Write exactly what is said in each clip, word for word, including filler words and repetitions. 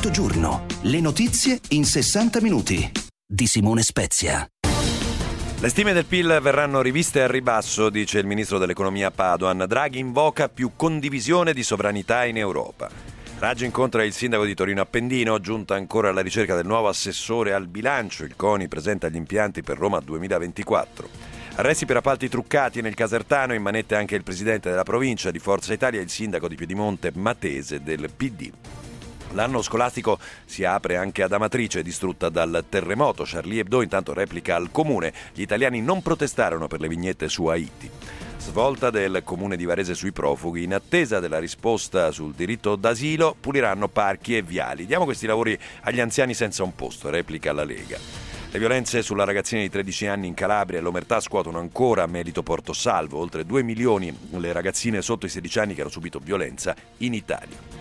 Mezzogiorno, le notizie in sessanta minuti di Simone Spezia. Le stime del P I L verranno riviste al ribasso, dice il ministro dell'economia Padoan. Draghi invoca più condivisione di sovranità in Europa. Raggi incontra il sindaco di Torino Appendino, giunta ancora alla ricerca del nuovo assessore al bilancio. Il CONI presenta gli impianti per Roma duemilaventiquattro. Arresti per appalti truccati nel Casertano, in manette anche il presidente della provincia di Forza Italia e il sindaco di Piedimonte Matese del P D. L'anno scolastico si apre anche ad Amatrice, distrutta dal terremoto. Charlie Hebdo intanto replica al comune: gli italiani non protestarono per le vignette su Haiti. Svolta del comune di Varese sui profughi. In attesa della risposta sul diritto d'asilo, puliranno parchi e viali. Diamo questi lavori agli anziani senza un posto, replica la Lega. Le violenze sulla ragazzina di tredici anni in Calabria e l'omertà scuotono ancora Melito Portosalvo. Oltre due milioni le ragazzine sotto i sedici anni che hanno subito violenza in Italia.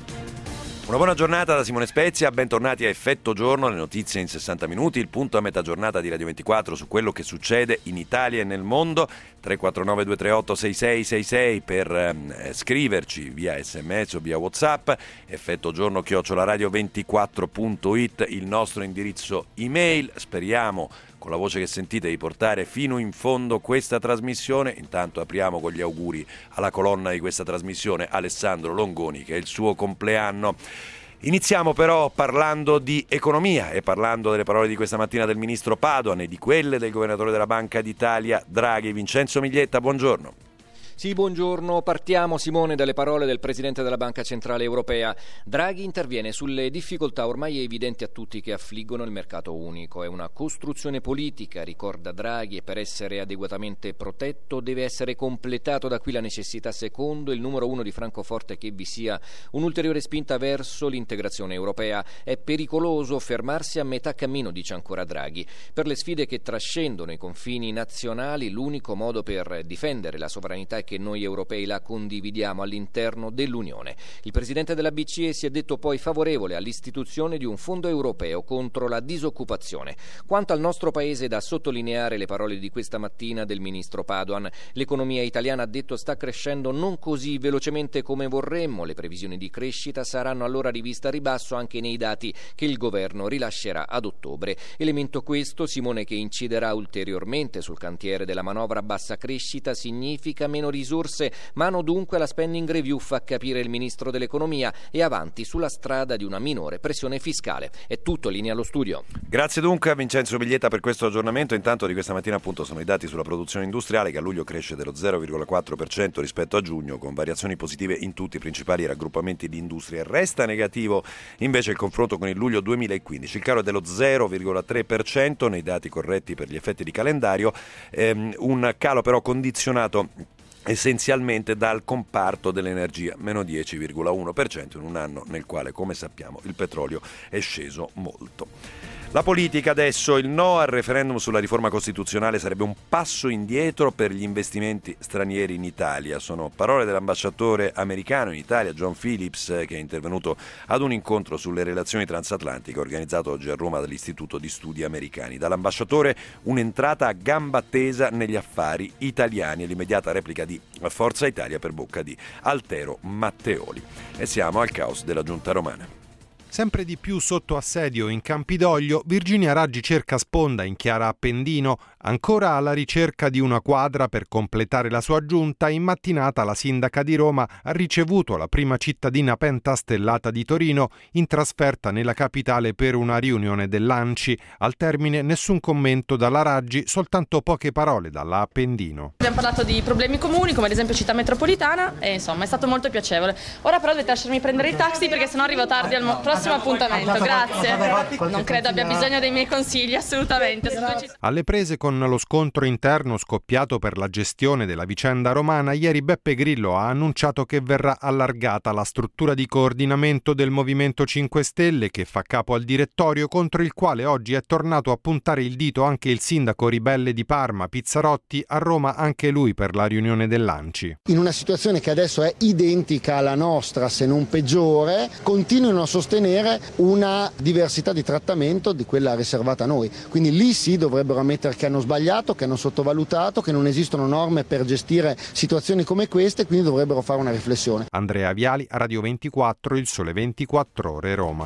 Una buona giornata da Simone Spezia, bentornati a Effetto Giorno, le notizie in sessanta minuti, il punto a metà giornata di Radio ventiquattro su quello che succede in Italia e nel mondo. Tre quattro nove due tre otto sei sei sei sei per eh, scriverci via sms o via WhatsApp, effetto giorno chiocciola radio ventiquattro punto it, il nostro indirizzo email. Speriamo, con la voce che sentite, di portare fino in fondo questa trasmissione. Intanto apriamo con gli auguri alla colonna di questa trasmissione, Alessandro Longoni, che è il suo compleanno. Iniziamo però parlando di economia e parlando delle parole di questa mattina del ministro Padoan e di quelle del governatore della Banca d'Italia Draghi. Vincenzo Miglietta, buongiorno. Sì, buongiorno. Partiamo, Simone, dalle parole del Presidente della Banca Centrale Europea. Draghi interviene sulle difficoltà ormai evidenti a tutti che affliggono il mercato unico. È una costruzione politica, ricorda Draghi, e per essere adeguatamente protetto deve essere completato. Da qui la necessità, secondo il numero uno di Francoforte, che vi sia un'ulteriore spinta verso l'integrazione europea. È pericoloso fermarsi a metà cammino, dice ancora Draghi. Per le sfide che trascendono i confini nazionali, l'unico modo per difendere la sovranità è che noi europei la condividiamo all'interno dell'Unione. Il Presidente della B C E si è detto poi favorevole all'istituzione di un fondo europeo contro la disoccupazione. Quanto al nostro Paese, da sottolineare le parole di questa mattina del Ministro Padoan. L'economia italiana, ha detto, sta crescendo non così velocemente come vorremmo. Le previsioni di crescita saranno allora riviste a ribasso anche nei dati che il Governo rilascerà ad ottobre. Elemento questo, Simone, che inciderà ulteriormente sul cantiere della manovra. Bassa crescita significa meno risorse, mano dunque alla spending review, fa capire il ministro dell'economia, e avanti sulla strada di una minore pressione fiscale. È tutto, linea allo studio. Grazie dunque a Vincenzo Miglietta per questo aggiornamento. Intanto di questa mattina appunto sono i dati sulla produzione industriale, che a luglio cresce dello zero virgola quattro per cento rispetto a giugno, con variazioni positive in tutti i principali raggruppamenti di industria. Resta negativo invece il confronto con il luglio duemilaquindici, il calo è dello zero virgola tre per cento nei dati corretti per gli effetti di calendario, ehm, un calo però condizionato essenzialmente dal comparto dell'energia, meno dieci virgola uno per cento in un anno nel quale, come sappiamo, il petrolio è sceso molto. La politica adesso: il no al referendum sulla riforma costituzionale sarebbe un passo indietro per gli investimenti stranieri in Italia. Sono parole dell'ambasciatore americano in Italia, John Phillips, che è intervenuto ad un incontro sulle relazioni transatlantiche organizzato oggi a Roma dall'Istituto di Studi Americani. Dall'ambasciatore un'entrata a gamba tesa negli affari italiani, e l'immediata replica di Forza Italia per bocca di Altero Matteoli. E siamo al caos della giunta romana. Sempre di più sotto assedio in Campidoglio, Virginia Raggi cerca sponda in Chiara Appendino. Ancora alla ricerca di una quadra per completare la sua giunta, in mattinata la sindaca di Roma ha ricevuto la prima cittadina pentastellata di Torino in trasferta nella capitale per una riunione dell'ANCI. Al termine nessun commento dalla Raggi, soltanto poche parole dalla Appendino. Abbiamo parlato di problemi comuni come ad esempio città metropolitana e insomma è stato molto piacevole. Ora però dovete lasciarmi prendere il taxi perché sennò arrivo tardi al prossimo appuntamento. Grazie. Non credo abbia bisogno dei miei consigli, assolutamente. Alle prese con lo scontro interno scoppiato per la gestione della vicenda romana, ieri Beppe Grillo ha annunciato che verrà allargata la struttura di coordinamento del Movimento cinque Stelle, che fa capo al direttorio, contro il quale oggi è tornato a puntare il dito anche il sindaco ribelle di Parma, Pizzarotti, a Roma anche lui per la riunione dell'ANCI. In una situazione che adesso è identica alla nostra, se non peggiore, continuano a sostenere una diversità di trattamento di quella riservata a noi. Quindi lì sì dovrebbero ammettere che hanno sbagliato, che hanno sottovalutato, che non esistono norme per gestire situazioni come queste, quindi dovrebbero fare una riflessione. Andrea Viali, Radio ventiquattro, Il Sole ventiquattro Ore, Roma.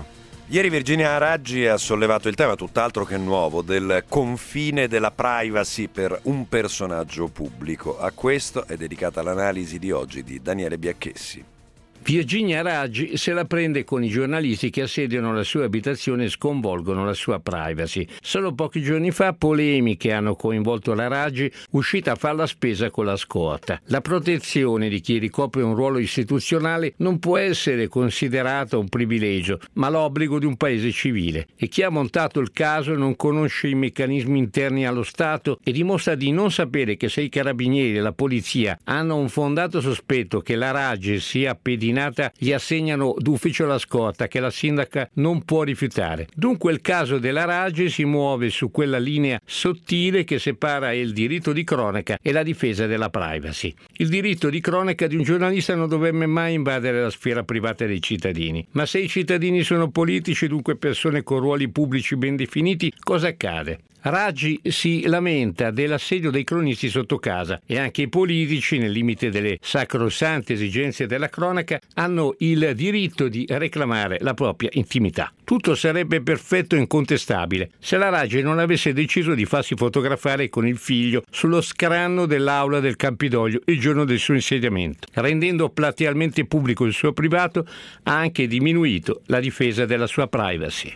Ieri Virginia Raggi ha sollevato il tema, tutt'altro che nuovo, del confine della privacy per un personaggio pubblico. A questo è dedicata l'analisi di oggi di Daniele Biacchessi. Virginia Raggi se la prende con i giornalisti che assediano la sua abitazione e sconvolgono la sua privacy. Solo pochi giorni fa polemiche hanno coinvolto la Raggi, uscita a fare la spesa con la scorta. La protezione di chi ricopre un ruolo istituzionale non può essere considerata un privilegio, ma l'obbligo di un paese civile. E chi ha montato il caso non conosce i meccanismi interni allo Stato e dimostra di non sapere che se i carabinieri e la polizia hanno un fondato sospetto che la Raggi sia pedinata, gli assegnano d'ufficio la scorta che la sindaca non può rifiutare. Dunque il caso della Raggi si muove su quella linea sottile che separa il diritto di cronaca e la difesa della privacy. Il diritto di cronaca di un giornalista non dovrebbe mai invadere la sfera privata dei cittadini. Ma se i cittadini sono politici, dunque persone con ruoli pubblici ben definiti, cosa accade? Raggi si lamenta dell'assedio dei cronisti sotto casa e anche i politici, nel limite delle sacrosante esigenze della cronaca, hanno il diritto di reclamare la propria intimità. Tutto sarebbe perfetto e incontestabile se la Raggi non avesse deciso di farsi fotografare con il figlio sullo scranno dell'aula del Campidoglio il giorno del suo insediamento. Rendendo platealmente pubblico il suo privato, ha anche diminuito la difesa della sua privacy.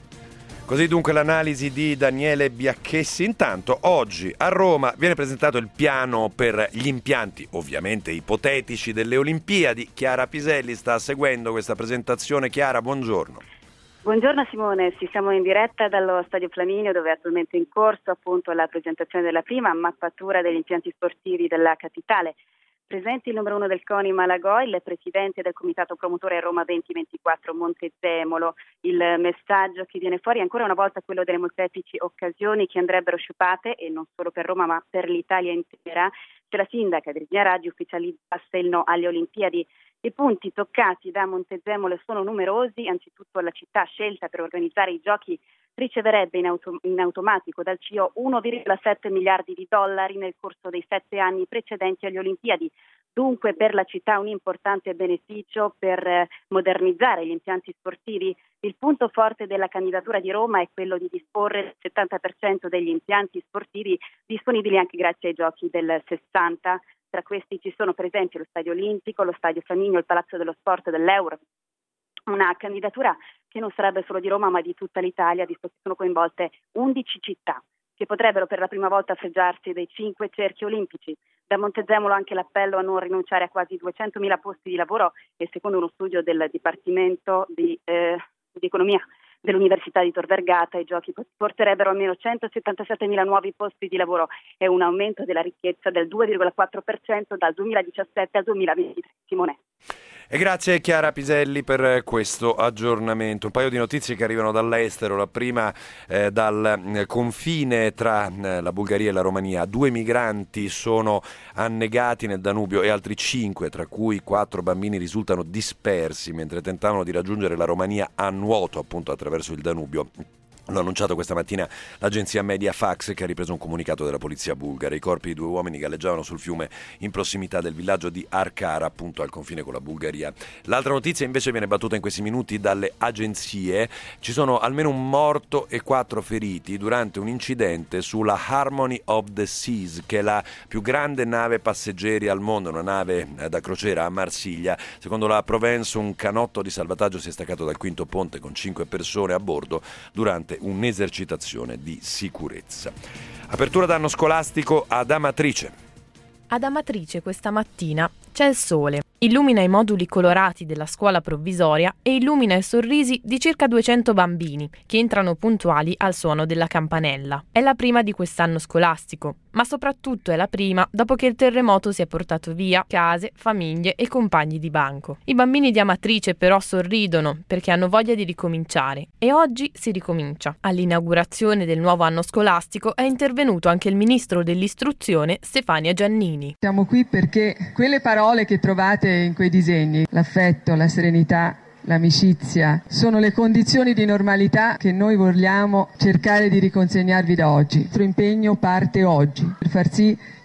Così dunque l'analisi di Daniele Biacchessi. Intanto oggi a Roma viene presentato il piano per gli impianti, ovviamente ipotetici, delle Olimpiadi. Chiara Piselli sta seguendo questa presentazione. Chiara, buongiorno. Buongiorno Simone, sì, siamo in diretta dallo Stadio Flaminio, dove è attualmente in corso appunto la presentazione della prima mappatura degli impianti sportivi della capitale. Presenti il numero uno del CONI Malagò, il presidente del comitato promotore Roma duemilaventiquattro Montezemolo. Il messaggio che viene fuori è ancora una volta quello delle molteplici occasioni che andrebbero sciupate, e non solo per Roma ma per l'Italia intera, se la sindaca Virginia Raggi ufficializzasse il no alle Olimpiadi. I punti toccati da Montezemolo sono numerosi. Anzitutto la città scelta per organizzare i giochi riceverebbe in, auto- in automatico dal C I O uno virgola sette miliardi di dollari nel corso dei sette anni precedenti alle Olimpiadi. Dunque per la città un importante beneficio per eh, modernizzare gli impianti sportivi. Il punto forte della candidatura di Roma è quello di disporre il settanta per cento degli impianti sportivi disponibili anche grazie ai giochi del sessanta. Tra questi ci sono presenti lo Stadio Olimpico, lo Stadio Flaminio, il Palazzo dello Sport dell'Euro. Una candidatura che non sarebbe solo di Roma ma di tutta l'Italia, visto che sono coinvolte undici città che potrebbero per la prima volta fregiarsi dei cinque cerchi olimpici. Da Montezemolo anche l'appello a non rinunciare a quasi duecentomila posti di lavoro, e secondo uno studio del Dipartimento di, eh, di Economia dell'Università di Tor Vergata, i giochi porterebbero almeno centosettantasettemila nuovi posti di lavoro e un aumento della ricchezza del due virgola quattro per cento dal duemiladiciassette al duemilaventitré. Simone. E grazie Chiara Piselli per questo aggiornamento. Un paio di notizie che arrivano dall'estero. La prima eh, dal confine tra eh, la Bulgaria e la Romania. Due migranti sono annegati nel Danubio e altri cinque, tra cui quattro bambini, risultano dispersi mentre tentavano di raggiungere la Romania a nuoto, appunto attraverso il Danubio. L'ha annunciato questa mattina l'agenzia Mediafax, che ha ripreso un comunicato della polizia bulgara. I corpi di due uomini galleggiavano sul fiume in prossimità del villaggio di Arcara, appunto al confine con la Bulgaria. L'altra notizia invece viene battuta in questi minuti dalle agenzie. Ci sono almeno un morto e quattro feriti durante un incidente sulla Harmony of the Seas, che è la più grande nave passeggeri al mondo, una nave da crociera a Marsiglia. Secondo la Provence un canotto di salvataggio si è staccato dal quinto ponte con cinque persone a bordo durante un'esercitazione di sicurezza. Apertura d'anno scolastico ad Amatrice. Ad Amatrice questa mattina c'è il sole, illumina i moduli colorati della scuola provvisoria e illumina i sorrisi di circa duecento bambini che entrano puntuali al suono della campanella. È la prima di quest'anno scolastico, ma soprattutto è la prima dopo che il terremoto si è portato via case, famiglie e compagni di banco. I bambini di Amatrice però sorridono perché hanno voglia di ricominciare e oggi si ricomincia. All'inaugurazione del nuovo anno scolastico è intervenuto anche il ministro dell'istruzione Stefania Giannini. Siamo qui perché quelle parole che trovate in quei disegni, l'affetto, la serenità, l'amicizia, sono le condizioni di normalità che noi vogliamo cercare di riconsegnarvi da oggi. Il nostro impegno parte oggi per far sì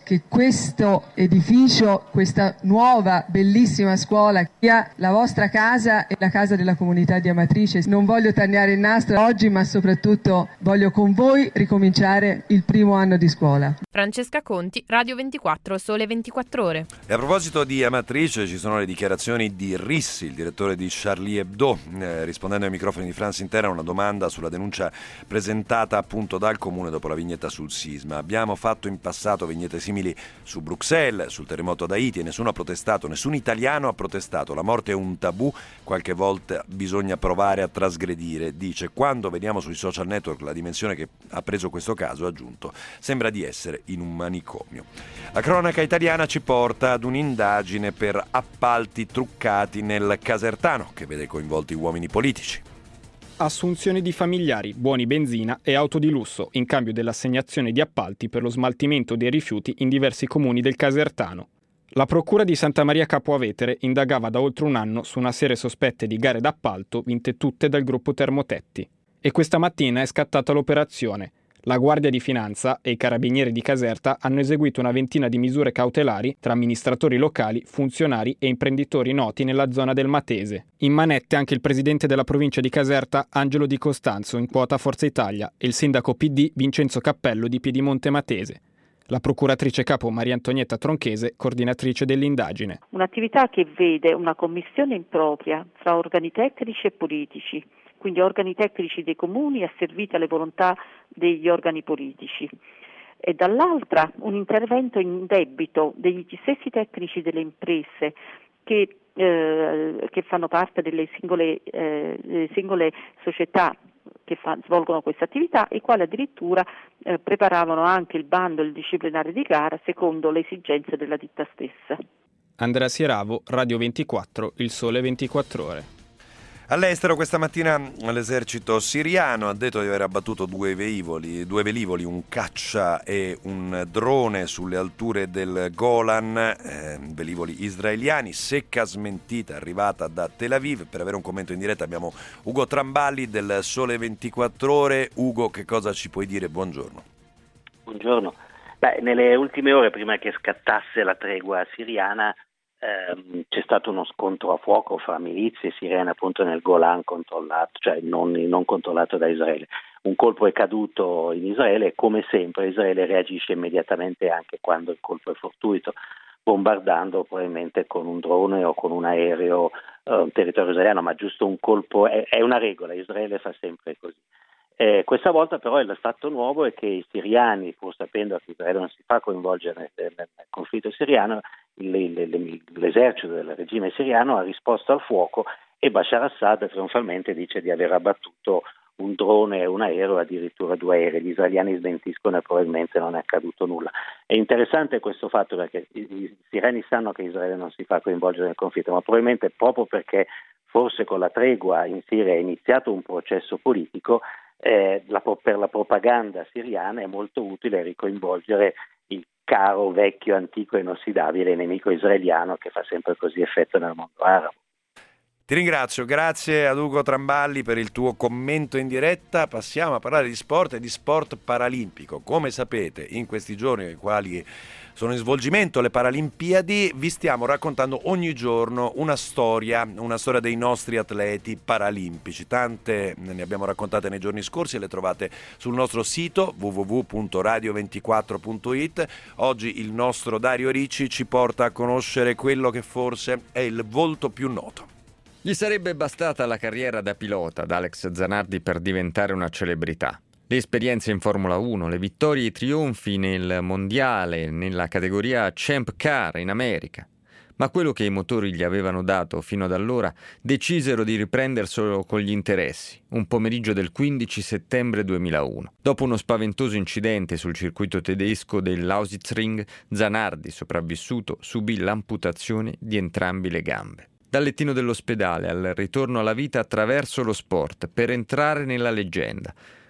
che questo edificio, questa nuova bellissima scuola sia la vostra casa e la casa della comunità di Amatrice. Non voglio tagliare il nastro oggi, ma soprattutto voglio con voi ricominciare il primo anno di scuola. Francesca Conti, Radio ventiquattro, Sole ventiquattro Ore. E a proposito di Amatrice ci sono le dichiarazioni di Rissi, il direttore di Charlie Hebdo, eh, rispondendo ai microfoni di France Inter a una domanda sulla denuncia presentata appunto dal comune dopo la vignetta sul sisma. Abbiamo fatto in passato vignette simili su Bruxelles, sul terremoto ad Haiti e nessuno ha protestato, nessun italiano ha protestato. La morte è un tabù, qualche volta bisogna provare a trasgredire, dice. Quando vediamo sui social network la dimensione che ha preso questo caso, ha aggiunto, sembra di essere in un manicomio. La cronaca italiana ci porta ad un'indagine per appalti truccati nel Casertano, che vede coinvolti uomini politici. Assunzioni di familiari, buoni benzina e auto di lusso in cambio dell'assegnazione di appalti per lo smaltimento dei rifiuti in diversi comuni del Casertano. La procura di Santa Maria Capua Vetere indagava da oltre un anno su una serie sospette di gare d'appalto vinte tutte dal gruppo Termotetti. E questa mattina è scattata l'operazione. La Guardia di Finanza e i Carabinieri di Caserta hanno eseguito una ventina di misure cautelari tra amministratori locali, funzionari e imprenditori noti nella zona del Matese. In manette anche il presidente della provincia di Caserta, Angelo Di Costanzo, in quota Forza Italia, e il sindaco P D Vincenzo Cappello di Piedimonte Matese. La procuratrice capo Maria Antonietta Tronchese, coordinatrice dell'indagine. Un'attività che vede una commissione impropria fra organi tecnici e politici, quindi organi tecnici dei comuni asserviti alle volontà degli organi politici, e dall'altra un intervento in debito degli stessi tecnici delle imprese che, eh, che fanno parte delle singole, eh, delle singole società che fa, svolgono questa attività, i quali addirittura eh, preparavano anche il bando e il disciplinare di gara secondo le esigenze della ditta stessa. Andrea Sieravo, Radio ventiquattro, Il Sole ventiquattro Ore. All'estero questa mattina l'esercito siriano ha detto di aver abbattuto due velivoli, due velivoli, un caccia e un drone sulle alture del Golan, eh, velivoli israeliani, secca smentita arrivata da Tel Aviv. Per avere un commento in diretta abbiamo Ugo Tramballi del Sole ventiquattro Ore. Ugo, che cosa ci puoi dire? Buongiorno. Buongiorno. Beh, nelle ultime ore, prima che scattasse la tregua siriana, ehm, c'è stato uno scontro a fuoco fra milizie siriane appunto nel Golan controllato, cioè non, non controllato da Israele. Un colpo è caduto in Israele e come sempre Israele reagisce immediatamente anche quando il colpo è fortuito, bombardando probabilmente con un drone o con un aereo eh, un territorio israeliano, ma giusto un colpo è, è una regola, Israele fa sempre così. Eh, questa volta però il fatto nuovo è che i siriani, pur sapendo che Israele non si fa coinvolgere nel, nel conflitto siriano, il, il, l'esercito del regime siriano ha risposto al fuoco e Bashar Assad trionfalmente dice di aver abbattuto un drone e un aereo, addirittura due aerei. Gli israeliani smentiscono e probabilmente non è accaduto nulla. È interessante questo fatto perché i, i siriani sanno che Israele non si fa coinvolgere nel conflitto, ma probabilmente proprio perché forse con la tregua in Siria è iniziato un processo politico. Eh, la, per la propaganda siriana è molto utile ricoinvolgere il caro, vecchio, antico e inossidabile nemico israeliano che fa sempre così effetto nel mondo arabo. Ti ringrazio, grazie ad Ugo Tramballi per il tuo commento in diretta. Passiamo a parlare di sport e di sport paralimpico. Come sapete, in questi giorni nei quali sono in svolgimento le Paralimpiadi, vi stiamo raccontando ogni giorno una storia, una storia dei nostri atleti paralimpici. Tante ne abbiamo raccontate nei giorni scorsi e le trovate sul nostro sito w w w punto radio ventiquattro punto i t. Oggi il nostro Dario Ricci ci porta a conoscere quello che forse è il volto più noto. Gli sarebbe bastata la carriera da pilota ad Alex Zanardi per diventare una celebrità. Le esperienze in Formula uno, le vittorie e i trionfi nel mondiale, nella categoria Champ Car in America. Ma quello che i motori gli avevano dato fino ad allora decisero di riprenderselo con gli interessi, un pomeriggio del quindici settembre duemilauno. Dopo uno spaventoso incidente sul circuito tedesco dell'Ausitzring, Zanardi, sopravvissuto, subì l'amputazione di entrambi le gambe. Dal lettino dell'ospedale al ritorno alla vita attraverso lo sport per entrare nella leggenda.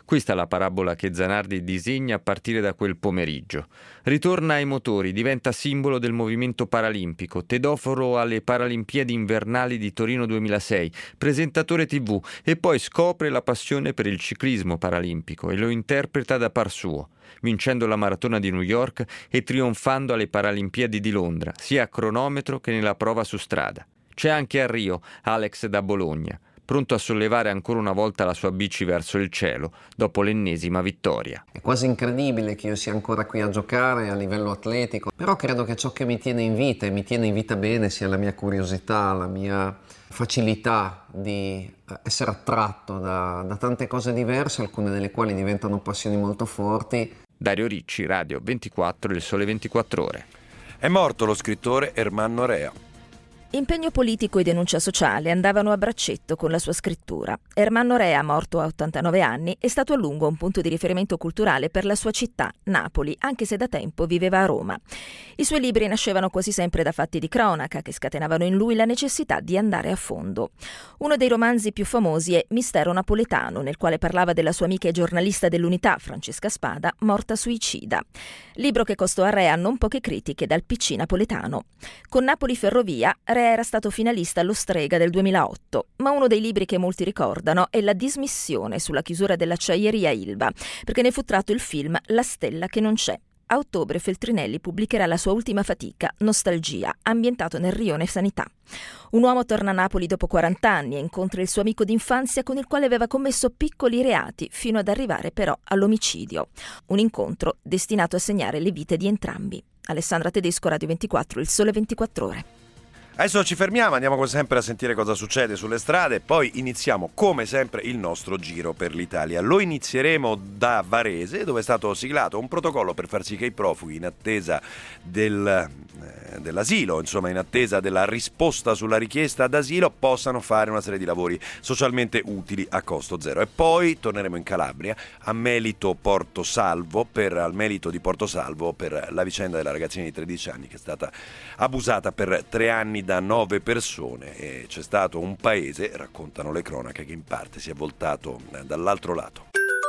Questa è la parabola che Zanardi disegna a partire da quel pomeriggio. Ritorna ai motori, diventa simbolo del movimento paralimpico, tedoforo alle Paralimpiadi invernali di Torino duemilasei, presentatore tivù e poi scopre la passione per il ciclismo paralimpico e lo interpreta da par suo, vincendo la maratona di New York e trionfando alle Paralimpiadi di Londra, sia a cronometro che nella prova su strada. C'è anche a Rio Alex da Bologna, pronto a sollevare ancora una volta la sua bici verso il cielo dopo l'ennesima vittoria. È quasi incredibile che io sia ancora qui a giocare a livello atletico, però credo che ciò che mi tiene in vita e mi tiene in vita bene sia la mia curiosità, la mia facilità di essere attratto da, da tante cose diverse, alcune delle quali diventano passioni molto forti. Dario Ricci, Radio ventiquattro, Il Sole ventiquattro Ore. È morto lo scrittore Ermanno Rea. Impegno politico e denuncia sociale andavano a braccetto con la sua scrittura. Ermanno Rea, morto a ottantanove anni, è stato a lungo un punto di riferimento culturale per la sua città, Napoli, anche se da tempo viveva a Roma. I suoi libri nascevano quasi sempre da fatti di cronaca che scatenavano in lui la necessità di andare a fondo. Uno dei romanzi più famosi è Mistero napoletano, nel quale parlava della sua amica e giornalista dell'Unità, Francesca Spada, morta suicida. Libro che costò a Rea non poche critiche dal P C napoletano. Con Napoli Ferrovia, Rea era stato finalista allo Strega del duemilaotto, ma uno dei libri che molti ricordano è La dismissione sulla chiusura dell'acciaieria Ilva, perché ne fu tratto il film La stella che non c'è. A ottobre Feltrinelli pubblicherà la sua ultima fatica, Nostalgia, ambientato nel rione Sanità. Un uomo torna a Napoli dopo quaranta anni e incontra il suo amico d'infanzia con il quale aveva commesso piccoli reati, fino ad arrivare però all'omicidio. Un incontro destinato a segnare le vite di entrambi. Alessandra Tedesco, Radio ventiquattro, Il Sole ventiquattro Ore. Adesso ci fermiamo, andiamo come sempre a sentire cosa succede sulle strade, poi iniziamo come sempre il nostro giro per l'Italia. Lo inizieremo da Varese, dove è stato siglato un protocollo per far sì che i profughi, in attesa del, eh, dell'asilo, insomma in attesa della risposta sulla richiesta d'asilo, possano fare una serie di lavori socialmente utili a costo zero. E poi torneremo in Calabria, a Melito Porto Salvo, per, al Melito di Porto Salvo, per la vicenda della ragazzina di tredici anni che è stata abusata per tre anni da nove persone, e c'è stato un paese, raccontano le cronache, che in parte si è voltato dall'altro lato.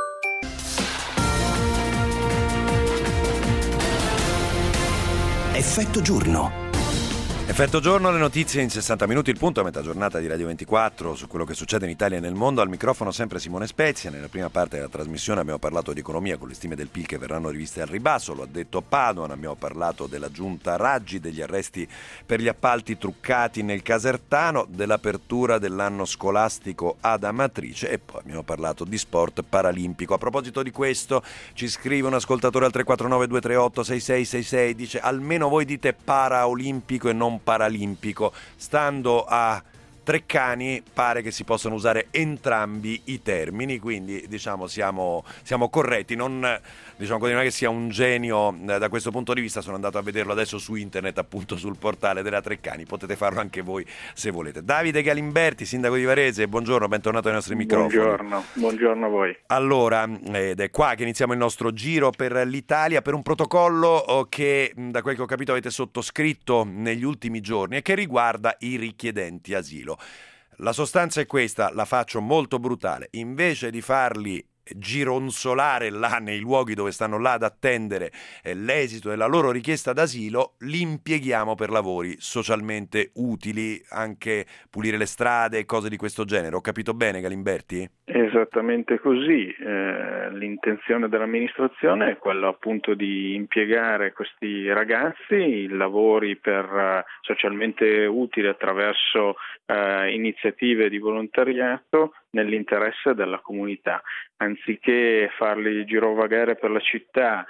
Effetto giorno. Effetto giorno, le notizie in sessanta minuti, il punto a metà giornata di Radio ventiquattro su quello che succede in Italia e nel mondo. Al microfono sempre Simone Spezia. Nella prima parte della trasmissione abbiamo parlato di economia con le stime del P I L che verranno riviste al ribasso, lo ha detto Padoan. Abbiamo parlato della giunta Raggi, degli arresti per gli appalti truccati nel Casertano, dell'apertura dell'anno scolastico ad Amatrice e poi abbiamo parlato di sport paralimpico. A proposito di questo ci scrive un ascoltatore al tre quattro nove due tre otto sei sei sei sei, dice: almeno voi dite paraolimpico e non paralimpico. Stando a Treccani pare che si possano usare entrambi i termini, quindi diciamo siamo, siamo corretti, non, diciamo così, non è che sia un genio eh, da questo punto di vista. Sono andato a vederlo adesso su internet, appunto sul portale della Treccani, potete farlo anche voi se volete. Davide Galimberti, sindaco di Varese, buongiorno, bentornato ai nostri microfoni. Buongiorno, buongiorno a voi. Allora, ed è qua che iniziamo il nostro giro per l'Italia, per un protocollo che, da quel che ho capito, avete sottoscritto negli ultimi giorni e che riguarda i richiedenti asilo. La sostanza è questa, la faccio molto brutale: invece di farli gironzolare là nei luoghi dove stanno là ad attendere eh, l'esito della loro richiesta d'asilo, li impieghiamo per lavori socialmente utili, anche pulire le strade e cose di questo genere. Ho capito bene, Galimberti? Esattamente così. Eh, l'intenzione dell'amministrazione è quella appunto di impiegare questi ragazzi in lavori per uh, socialmente utili attraverso uh, iniziative di volontariato nell'interesse della comunità, anziché farli girovagare per la città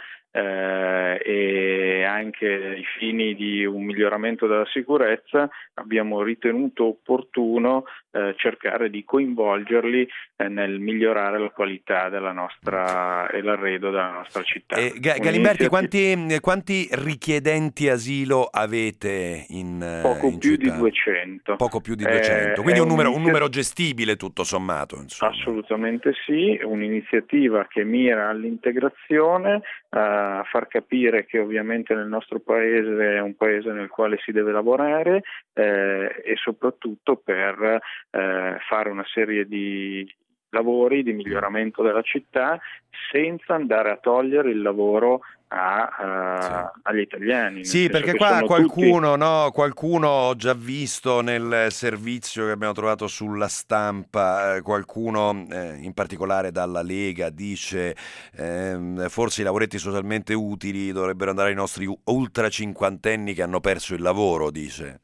eh, e anche ai fini di un miglioramento della sicurezza. Abbiamo ritenuto opportuno eh, cercare di coinvolgerli eh, nel migliorare la qualità della nostra e l'arredo della nostra città. E, Ga- Galimberti, quanti, quanti richiedenti asilo avete in Poco in più città? di duecento. Poco più di duecento, eh, quindi un numero, un numero gestibile tutto sommato. Insomma. Assolutamente sì, un'iniziativa che mira all'integrazione, a far capire che ovviamente nel nostro paese è un paese nel quale si deve lavorare eh, e soprattutto per eh, fare una serie di lavori di miglioramento della città, senza andare a togliere il lavoro A, uh, sì. agli italiani. Sì, perché qua qualcuno, tutti... no, qualcuno ho già visto nel servizio che abbiamo trovato sulla stampa, eh, qualcuno eh, in particolare dalla Lega dice eh, forse i lavoretti socialmente utili dovrebbero andare ai nostri ultra cinquantenni che hanno perso il lavoro, dice.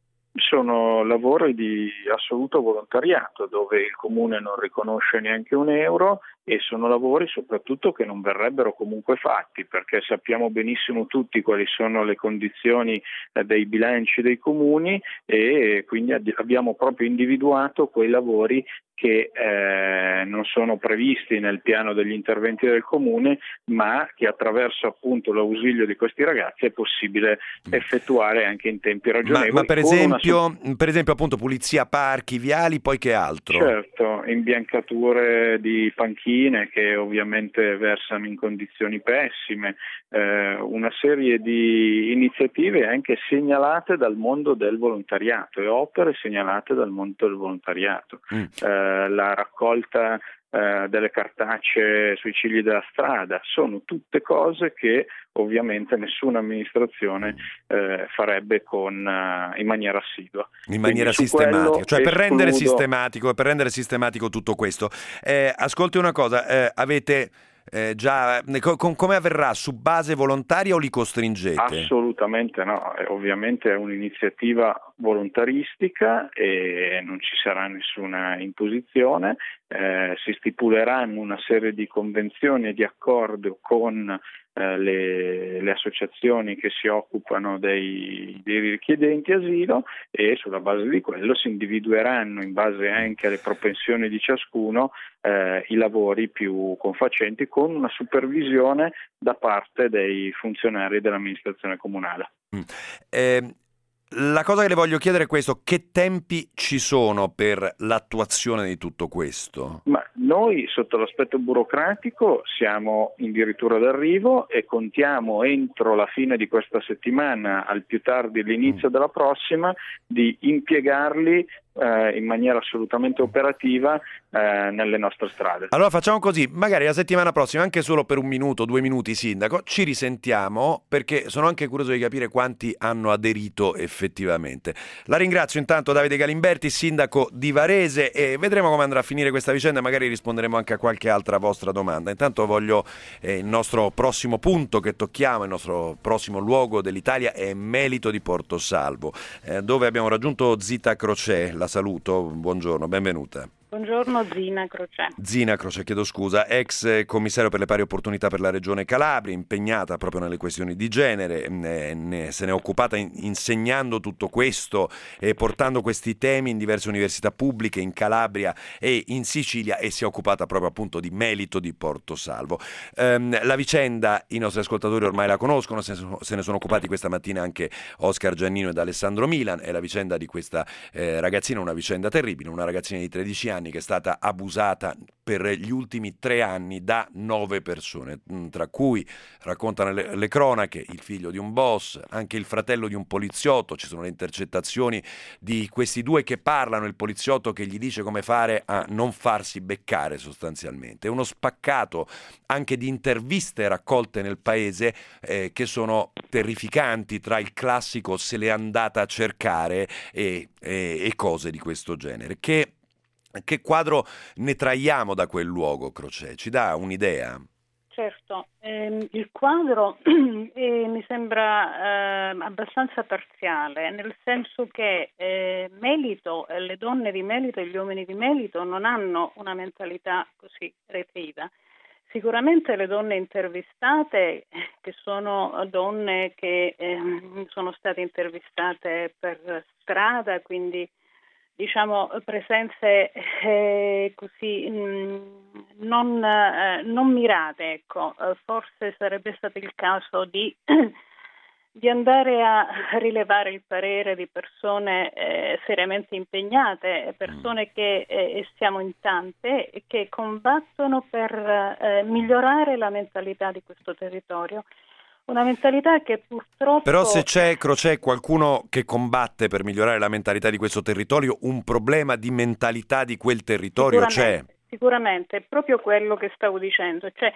Sono lavori di assoluto volontariato dove il comune non riconosce neanche un euro e sono lavori soprattutto che non verrebbero comunque fatti, perché sappiamo benissimo tutti quali sono le condizioni eh, dei bilanci dei comuni e quindi abbiamo proprio individuato quei lavori che eh, non sono previsti nel piano degli interventi del comune, ma che attraverso appunto l'ausilio di questi ragazzi è possibile effettuare anche in tempi ragionevoli. Ma, ma per esempio, una... per esempio appunto pulizia parchi, viali, poi che altro? Certo, imbiancature di panchine che ovviamente versano in condizioni pessime, eh, una serie di iniziative anche segnalate dal mondo del volontariato e opere segnalate dal mondo del volontariato. Mm. Eh, la raccolta eh, delle cartacee sui cigli della strada, sono tutte cose che ovviamente nessuna amministrazione eh, farebbe con, uh, in maniera assidua. In maniera sistematica, cioè per escludo... rendere sistematico, per rendere sistematico tutto questo. Eh, ascolti una cosa, eh, avete... Eh, già com- come avverrà? Su base volontaria o li costringete? Assolutamente no, eh, ovviamente è un'iniziativa volontaristica e non ci sarà nessuna imposizione, eh, si stipuleranno una serie di convenzioni e di accordi con eh, le, le associazioni che si occupano dei, dei richiedenti asilo e sulla base di quello si individueranno, in base anche alle propensioni di ciascuno, eh, i lavori più confacenti con una supervisione da parte dei funzionari dell'amministrazione comunale. Mm. Eh... La cosa che le voglio chiedere è questo: che tempi ci sono per l'attuazione di tutto questo? Ma noi sotto l'aspetto burocratico siamo addirittura d'arrivo e contiamo entro la fine di questa settimana, al più tardi l'inizio mm. della prossima, di impiegarli eh, in maniera assolutamente operativa eh, nelle nostre strade. Allora facciamo così, magari la settimana prossima, anche solo per un minuto, due minuti, sindaco, ci risentiamo, perché sono anche curioso di capire quanti hanno aderito effettivamente. La ringrazio intanto, Davide Galimberti, sindaco di Varese, e vedremo come andrà a finire questa vicenda, magari risponderemo anche a qualche altra vostra domanda. Intanto voglio eh, il nostro prossimo punto che tocchiamo, il nostro prossimo luogo dell'Italia è Melito di Portosalvo, eh, dove abbiamo raggiunto Zita Crocè. La saluto, buongiorno, benvenuta. Buongiorno, Zina Crocè. Zina Crocè, chiedo scusa, ex commissario per le pari opportunità per la Regione Calabria, impegnata proprio nelle questioni di genere, ne, ne, se ne è occupata in, insegnando tutto questo e portando questi temi in diverse università pubbliche in Calabria e in Sicilia, e si è occupata proprio appunto di Melito di Portosalvo. Ehm, la vicenda i nostri ascoltatori ormai la conoscono, se, se ne sono occupati questa mattina anche Oscar Giannino ed Alessandro Milan. È la vicenda di questa eh, ragazzina, una vicenda terribile, una ragazzina di tredici anni che è stata abusata per gli ultimi tre anni da nove persone, tra cui, raccontano le, le cronache, il figlio di un boss, anche il fratello di un poliziotto. Ci sono le intercettazioni di questi due che parlano, il poliziotto che gli dice come fare a non farsi beccare sostanzialmente. È uno spaccato anche di interviste raccolte nel paese eh, che sono terrificanti, tra il classico se l'è andata a cercare e, e, e cose di questo genere. Che Che quadro ne traiamo da quel luogo, Crocè? Ci dà un'idea? Certo, ehm, il quadro eh, mi sembra eh, abbastanza parziale, nel senso che eh, Melito, eh, le donne di Melito e gli uomini di Melito non hanno una mentalità così retriva. Sicuramente le donne intervistate, che sono donne che eh, sono state intervistate per strada, quindi diciamo presenze eh, così mh, non, eh, non mirate, ecco. Eh, forse sarebbe stato il caso di, di andare a rilevare il parere di persone eh, seriamente impegnate, persone che eh, siamo in tante e che combattono per eh, migliorare la mentalità di questo territorio. Una mentalità che purtroppo... Però se c'è, Crocè, qualcuno che combatte per migliorare la mentalità di questo territorio, un problema di mentalità di quel territorio c'è. sicuramente è proprio quello che stavo dicendo, cioè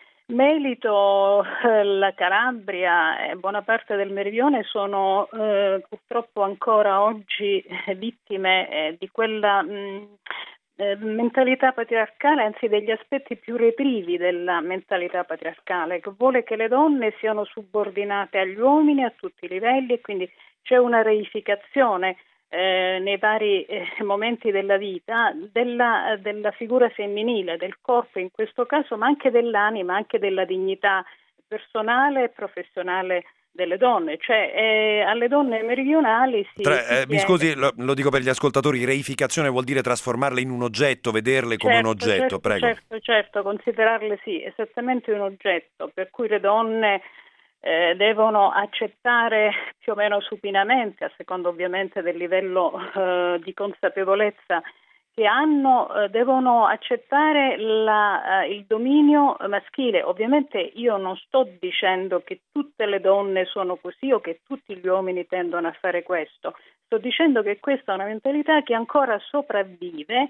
Melito, eh, la Calabria e buona parte del Meridione sono eh, purtroppo ancora oggi eh, vittime eh, di quella mh, eh, mentalità patriarcale, anzi degli aspetti più reprivi della mentalità patriarcale, che vuole che le donne siano subordinate agli uomini a tutti i livelli, e quindi c'è una reificazione Eh, nei vari eh, momenti della vita della, della figura femminile, del corpo in questo caso, ma anche dell'anima, anche della dignità personale e professionale delle donne, cioè eh, alle donne meridionali si, Tra, si eh, mi scusi, lo, lo dico per gli ascoltatori, reificazione vuol dire trasformarle in un oggetto, vederle come certo, un oggetto, certo, prego. Certo, certo, considerarle sì, esattamente un oggetto, per cui le donne Eh, devono accettare più o meno supinamente, a seconda ovviamente del livello eh, di consapevolezza che hanno, eh, devono accettare la, eh, il dominio maschile. Ovviamente io non sto dicendo che tutte le donne sono così o che tutti gli uomini tendono a fare questo, sto dicendo che questa è una mentalità che ancora sopravvive,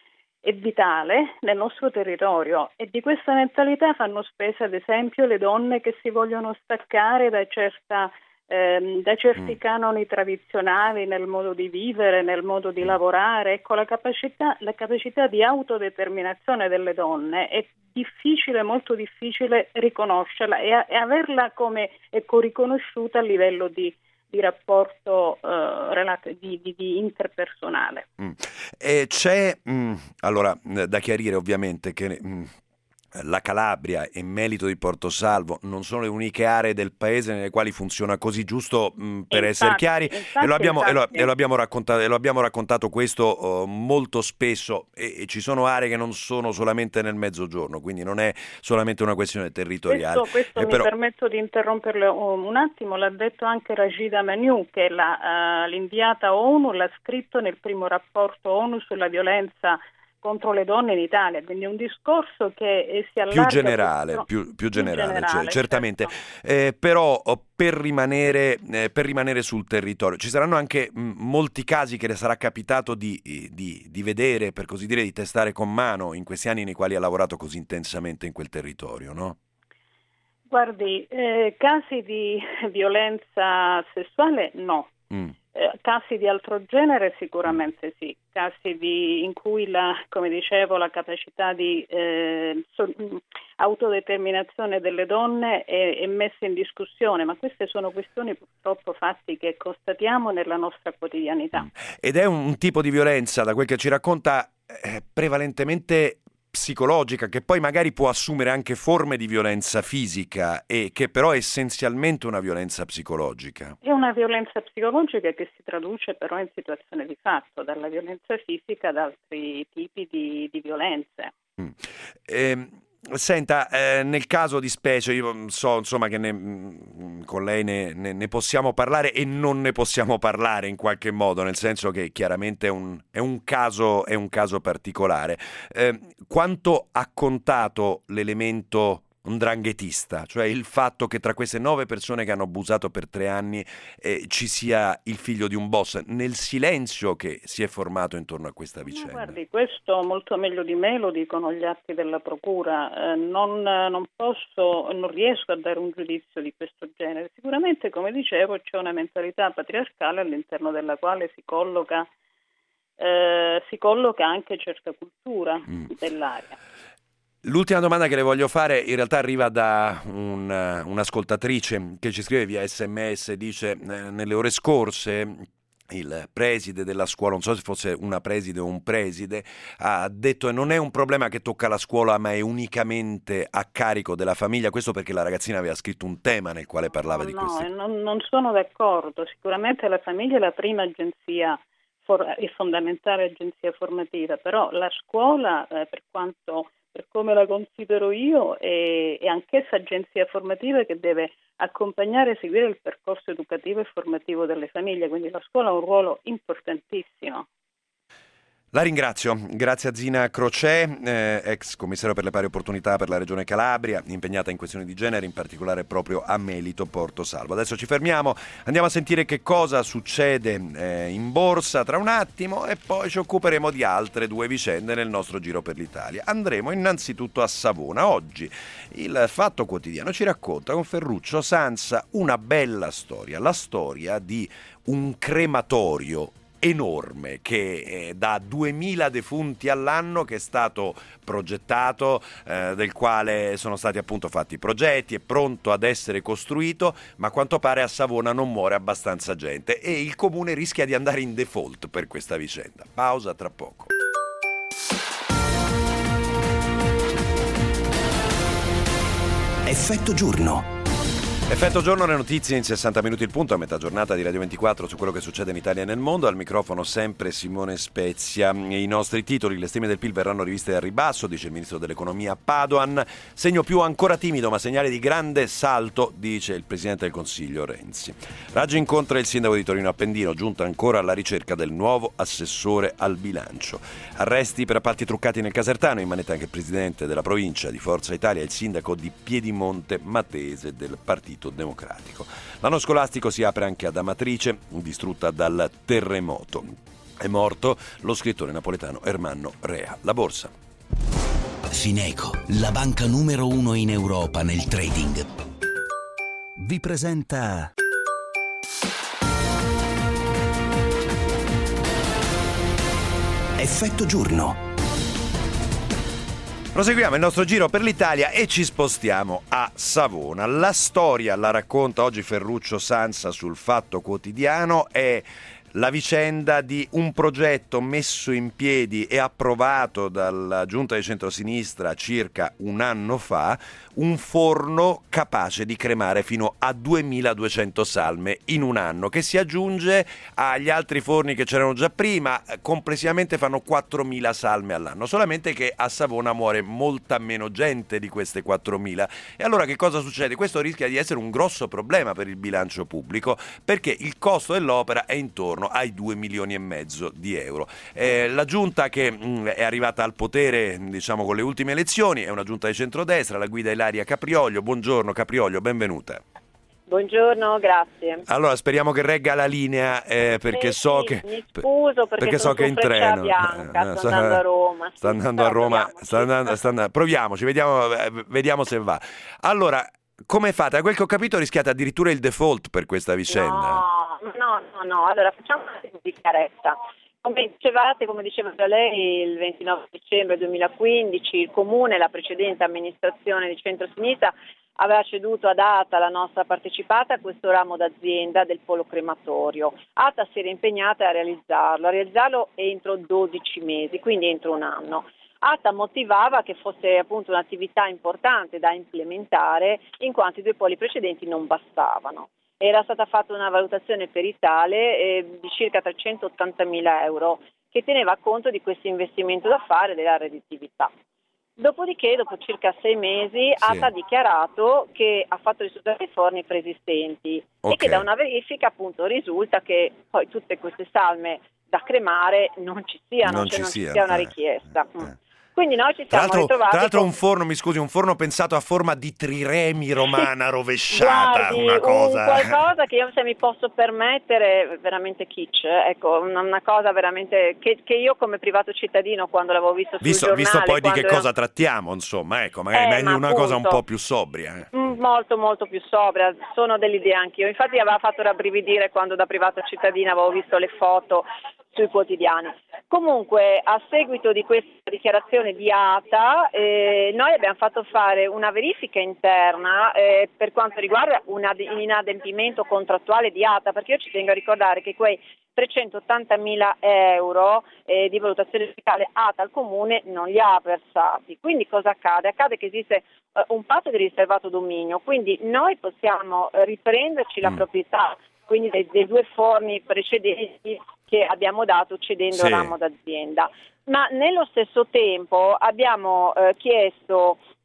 è vitale nel nostro territorio, e di questa mentalità fanno spesa ad esempio le donne che si vogliono staccare da, certa, ehm, da certi mm. canoni tradizionali nel modo di vivere, nel modo di lavorare. Ecco, la capacità, la capacità di autodeterminazione delle donne è difficile, molto difficile riconoscerla e, a, e averla come ecco, riconosciuta a livello di di rapporto uh, relato, di, di, di interpersonale. Mm. E c'è, mm, allora, da chiarire ovviamente che mm, la Calabria e Melito di Portosalvo non sono le uniche aree del paese nelle quali funziona così, giusto mh, per infatti, essere chiari, infatti, e, lo abbiamo, e, lo, e, lo abbiamo raccontato, e lo abbiamo raccontato questo uh, molto spesso, e, e ci sono aree che non sono solamente nel mezzogiorno, quindi non è solamente una questione territoriale. Questo, questo eh, mi però... permetto di interromperle un attimo, l'ha detto anche Rajida Maniou, che la, uh, l'inviata ONU l'ha scritto nel primo rapporto ONU sulla violenza contro le donne in Italia, quindi è un discorso che si allarga più generale, questo, più, più generale, più generale cioè, certamente, certo. eh, però per rimanere, eh, per rimanere sul territorio ci saranno anche mh, molti casi che le sarà capitato di, di, di vedere, per così dire, di testare con mano in questi anni nei quali ha lavorato così intensamente in quel territorio, no? Guardi, eh, casi di violenza sessuale no. Mm. Eh, casi di altro genere sicuramente sì, casi di, in cui la, come dicevo, la capacità di eh, so, autodeterminazione delle donne è, è messa in discussione, ma queste sono questioni purtroppo fatti che constatiamo nella nostra quotidianità. Ed è un tipo di violenza, da quel che ci racconta, eh, prevalentemente psicologica, che poi magari può assumere anche forme di violenza fisica e che però è essenzialmente una violenza psicologica. È una violenza psicologica che si traduce però in situazione di fatto, dalla violenza fisica ad altri tipi di, di violenze. Mm. Eh, Senta, eh, nel caso di specie, io so insomma che ne, con lei ne, ne, ne possiamo parlare e non ne possiamo parlare in qualche modo, nel senso che chiaramente è un, è un, caso, è un caso particolare. Eh, quanto ha contato l'elemento ndranghetista, cioè il fatto che tra queste nove persone che hanno abusato per tre anni eh, ci sia il figlio di un boss, nel silenzio che si è formato intorno a questa vicenda? No, guardi, questo molto meglio di me lo dicono gli atti della procura, eh, non, non posso, non riesco a dare un giudizio di questo genere. Sicuramente, come dicevo, c'è una mentalità patriarcale all'interno della quale si colloca, eh, si colloca anche certa cultura mm. dell'area. L'ultima domanda che le voglio fare in realtà arriva da un, un'ascoltatrice che ci scrive via sms, dice eh, nelle ore scorse il preside della scuola, non so se fosse una preside o un preside, ha detto che non è un problema che tocca la scuola ma è unicamente a carico della famiglia, questo perché la ragazzina aveva scritto un tema nel quale parlava no, di no, questi. No, non, non sono d'accordo, sicuramente la famiglia è la prima agenzia, for- è fondamentale agenzia formativa, però la scuola eh, per quanto... per come la considero io, è, è anch'essa agenzia formativa che deve accompagnare e seguire il percorso educativo e formativo delle famiglie, quindi la scuola ha un ruolo importantissimo. La ringrazio, grazie a Zina Crocè, eh, ex commissario per le pari opportunità per la Regione Calabria, impegnata in questioni di genere, in particolare proprio a Melito Porto Salvo. Adesso ci fermiamo, andiamo a sentire che cosa succede eh, in borsa tra un attimo e poi ci occuperemo di altre due vicende nel nostro giro per l'Italia. Andremo innanzitutto a Savona. Oggi il Fatto Quotidiano ci racconta con Ferruccio Sansa una bella storia, la storia di un crematorio enorme che eh, dà duemila defunti all'anno, che è stato progettato, eh, del quale sono stati appunto fatti i progetti, è pronto ad essere costruito, ma a quanto pare a Savona non muore abbastanza gente e il comune rischia di andare in default per questa vicenda. Pausa, tra poco. Effetto giorno. Effetto giorno, le notizie in sessanta minuti il punto, a metà giornata di Radio ventiquattro su quello che succede in Italia e nel mondo. Al microfono sempre Simone Spezia. I nostri titoli: le stime del P I L verranno riviste al ribasso, dice il ministro dell'economia Padoan. Segno più ancora timido ma segnale di grande salto, dice il presidente del Consiglio Renzi. Raggi incontra il sindaco di Torino Appendino, giunta ancora alla ricerca del nuovo assessore al bilancio. Arresti per appalti truccati nel Casertano, in manetta anche il presidente della provincia di Forza Italia e il sindaco di Piedimonte Matese del Partito Democratico. L'anno scolastico si apre anche ad Amatrice, distrutta dal terremoto. È morto lo scrittore napoletano Ermanno Rea. La borsa. Fineco, la banca numero uno in Europa nel trading, vi presenta Effetto giorno. Proseguiamo il nostro giro per l'Italia e ci spostiamo a Savona. La storia la racconta oggi Ferruccio Sansa sul Fatto Quotidiano. È la vicenda di un progetto messo in piedi e approvato dalla giunta di centrosinistra circa un anno fa, un forno capace di cremare fino a duemiladuecento salme in un anno, che si aggiunge agli altri forni che c'erano già prima. Complessivamente fanno quattromila salme all'anno, solamente che a Savona muore molta meno gente di queste quattromila. E allora che cosa succede? Questo rischia di essere un grosso problema per il bilancio pubblico, perché il costo dell'opera è intorno ai due milioni e mezzo di euro. Eh, la giunta che mh, è arrivata al potere, diciamo, con le ultime elezioni è una giunta di centrodestra, la guida Ilaria Caprioglio. Buongiorno Caprioglio, benvenuta. Buongiorno, grazie. Allora, speriamo che regga la linea, eh, perché eh, so sì, che mi scuso perché, perché so che è in treno. Bianca, sto andando a Roma. Sta andando a Roma, sta andando, sta andando, proviamoci, vediamo, vediamo se va. Allora, come fate? A quel che ho capito rischiate addirittura il default per questa vicenda. No, no, no, no. Allora facciamo una di chiarezza. Come dicevate, come diceva già lei, il ventinove dicembre duemilaquindici il Comune, la precedente amministrazione di centrosinistra, aveva ceduto ad ATA la nostra partecipata a questo ramo d'azienda del polo crematorio. ATA si era impegnata a realizzarlo, a realizzarlo entro dodici mesi, quindi entro un anno. ATA motivava che fosse appunto un'attività importante da implementare, in quanto i due poli precedenti non bastavano. Era stata fatta una valutazione peritale eh, di circa trecentottantamila euro, che teneva conto di questo investimento da fare e della redditività. Dopodiché, dopo circa sei mesi, sì. ATA ha dichiarato che ha fatto risultare i forni preesistenti, okay. E che da una verifica appunto risulta che poi tutte queste salme da cremare non ci siano, non cioè ci non sia, ci sia una eh, richiesta. eh. Mm. Quindi noi ci Tra siamo l'altro, ritrovati tra l'altro con... un forno, mi scusi, un forno pensato a forma di triremi romana rovesciata, Guardi, una cosa... Un qualcosa che io, se mi posso permettere, veramente kitsch, ecco, una, una cosa veramente che, che io come privato cittadino, quando l'avevo visto sul visto, giornale... Visto poi di che era... cosa trattiamo, insomma, ecco, magari eh, meglio ma una appunto, cosa un po' più sobria. Eh. Molto, molto più sobria, sono dell'idea anch'io. Infatti aveva fatto rabbrividire quando da privato cittadina avevo visto le foto sui quotidiani. Comunque, a seguito di questa dichiarazione di ATA, eh, noi abbiamo fatto fare una verifica interna eh, per quanto riguarda un ad- inadempimento contrattuale di ATA, perché io ci tengo a ricordare che quei trecentottantamila euro eh, di valutazione fiscale ATA al Comune non li ha versati. Quindi cosa accade? Accade che esiste eh, un patto di riservato dominio, quindi noi possiamo eh, riprenderci la mm. proprietà, quindi dei, dei due forni precedenti che abbiamo dato cedendo sì. ramo d'azienda, ma nello stesso tempo abbiamo eh, chiesto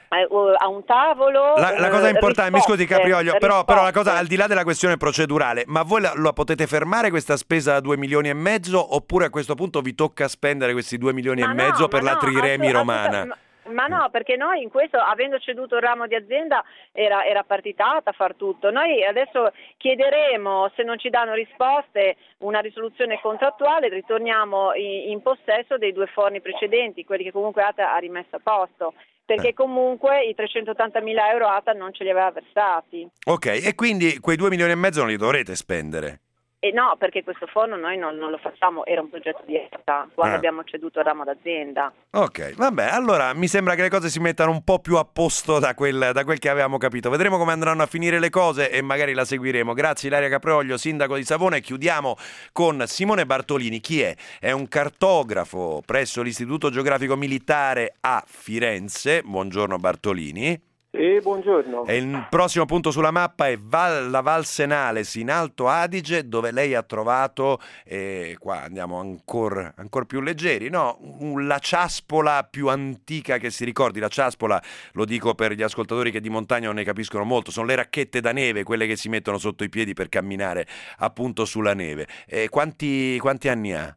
a un tavolo. La, la cosa importante, risposte, mi scusi Caprioglio, però, però la cosa risposte. al di là della questione procedurale, ma voi la, la potete fermare questa spesa da due milioni e mezzo, oppure a questo punto vi tocca spendere questi due milioni Ma e no, mezzo per ma la no, Triremi assolut- romana? assolut- Ma no, perché noi in questo, avendo ceduto il ramo di azienda, era, era partitata a far tutto. Noi adesso chiederemo, se non ci danno risposte, una risoluzione contrattuale, ritorniamo in, in possesso dei due forni precedenti, quelli che comunque A T A ha rimesso a posto, perché comunque i trecentottantamila euro A T A non ce li aveva versati. Ok, e quindi quei due milioni e mezzo non li dovrete spendere? E no, perché questo forno noi non, non lo facciamo, era un progetto di A T A, quando Ah. abbiamo ceduto il ramo d'azienda. Ok, vabbè, allora mi sembra che le cose si mettano un po' più a posto da quel, da quel che avevamo capito. Vedremo come andranno a finire le cose e magari la seguiremo. Grazie Ilaria Caprioglio, sindaco di Savona, e chiudiamo con Simone Bartolini. Chi è? È un cartografo presso l'Istituto Geografico Militare a Firenze. Buongiorno Bartolini. Sì, buongiorno. E il prossimo punto sulla mappa è Val, la Val Senales in Alto Adige, dove lei ha trovato, e qua andiamo ancora ancor più leggeri, no? Un- la ciaspola più antica che si ricordi. La ciaspola, lo dico per gli ascoltatori che di montagna non ne capiscono molto, sono le racchette da neve, quelle che si mettono sotto i piedi per camminare appunto sulla neve. E quanti, quanti anni ha?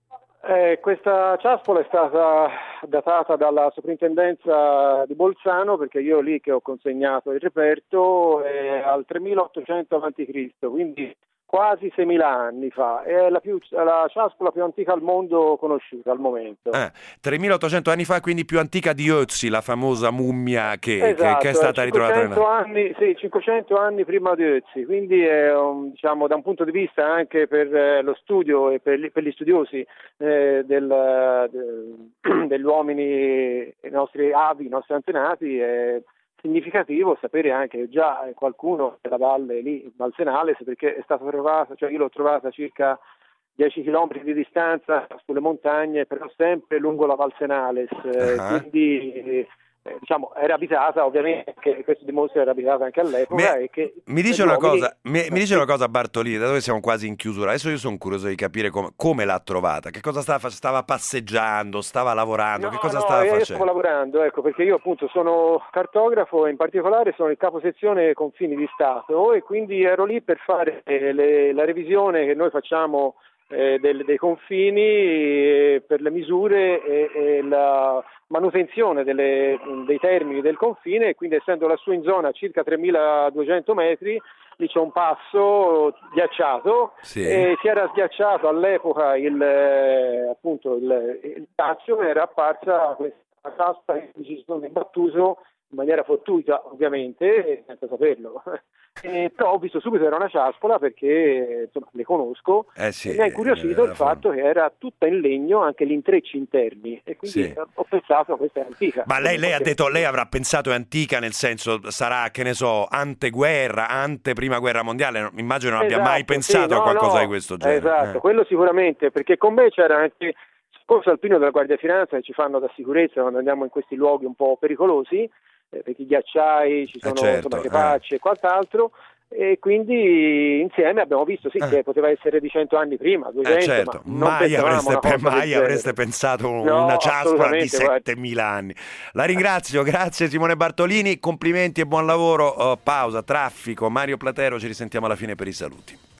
Eh, questa ciaspola è stata datata dalla soprintendenza di Bolzano, perché io lì che ho consegnato il reperto è al tremilaottocento avanti Cristo, quindi quasi seimila anni fa. È la, più, la ciaspola più antica al mondo conosciuta al momento. Eh, tremilaottocento anni fa, quindi più antica di Ötzi, la famosa mummia che, che- Esatto, che è stata ritrovata nella... cinquecento anni, sì, cinquecento anni prima di Ötzi, quindi è un, diciamo, da un punto di vista anche per eh, lo studio e per, gli- per gli studiosi eh, del, del- degli uomini, i nostri avi, i nostri antenati, è significativo sapere anche che già qualcuno della valle lì, Val Senales, perché è stata trovata, cioè io l'ho trovata circa dieci chilometri di distanza sulle montagne, però sempre lungo la Val Senales, eh, Ah. quindi eh, diciamo era abitata, ovviamente, che questo dimostra era abitata anche all'epoca. Mi- e che Mi dice gli una uomini- cosa, mi, mi dice una cosa Bartolini, da dove siamo quasi in chiusura. Adesso io sono curioso di capire come, come l'ha trovata, che cosa stava facendo, stava passeggiando, stava lavorando, che cosa no, stava io facendo? stavo lavorando, ecco, perché io appunto sono cartografo e in particolare sono il capo sezione confini di Stato, e quindi ero lì per fare eh, le- la revisione che noi facciamo eh, del- dei confini, eh, per le misure e, e la manutenzione delle- dei termini del confine, e quindi essendo lassù in zona a circa tremiladuecento metri, lì c'è un passo ghiacciato, Sì. e si era sghiacciato all'epoca il, eh, appunto il, il ghiaccio, e era apparsa questa ciaspa che ci sono imbattuto in maniera fortuita, ovviamente, e senza saperlo. E però ho visto subito che era una ciaspola, perché insomma le conosco, Eh sì, e mi ha incuriosito eh, il fatto che era tutta in legno, anche gli intrecci interni, e quindi Sì. ho pensato questa è antica. Ma lei, lei ha detto, lei avrà pensato è antica, nel senso sarà, che ne so, anteguerra, ante prima guerra mondiale, non- immagino non abbia Esatto, mai pensato sì, a no, qualcosa no, di questo genere. Esatto, Eh. quello sicuramente, perché con me c'era anche il soccorso alpino della Guardia di Finanza, che ci fanno da sicurezza quando andiamo in questi luoghi un po' pericolosi, eh, perché i ghiacciai, ci sono certo, insomma, crepacci e quant'altro, e quindi insieme abbiamo visto sì, che poteva essere di cento anni prima, duecento, Eh certo, ma non mai, pensavamo avreste, una pe- cosa del mai genere. avreste pensato un- No, una ciaspola di assolutamente, guarda. settemila anni. La ringrazio, grazie Simone Bartolini, complimenti e buon lavoro. Oh, pausa, traffico, Mario Platero, ci risentiamo alla fine per i saluti.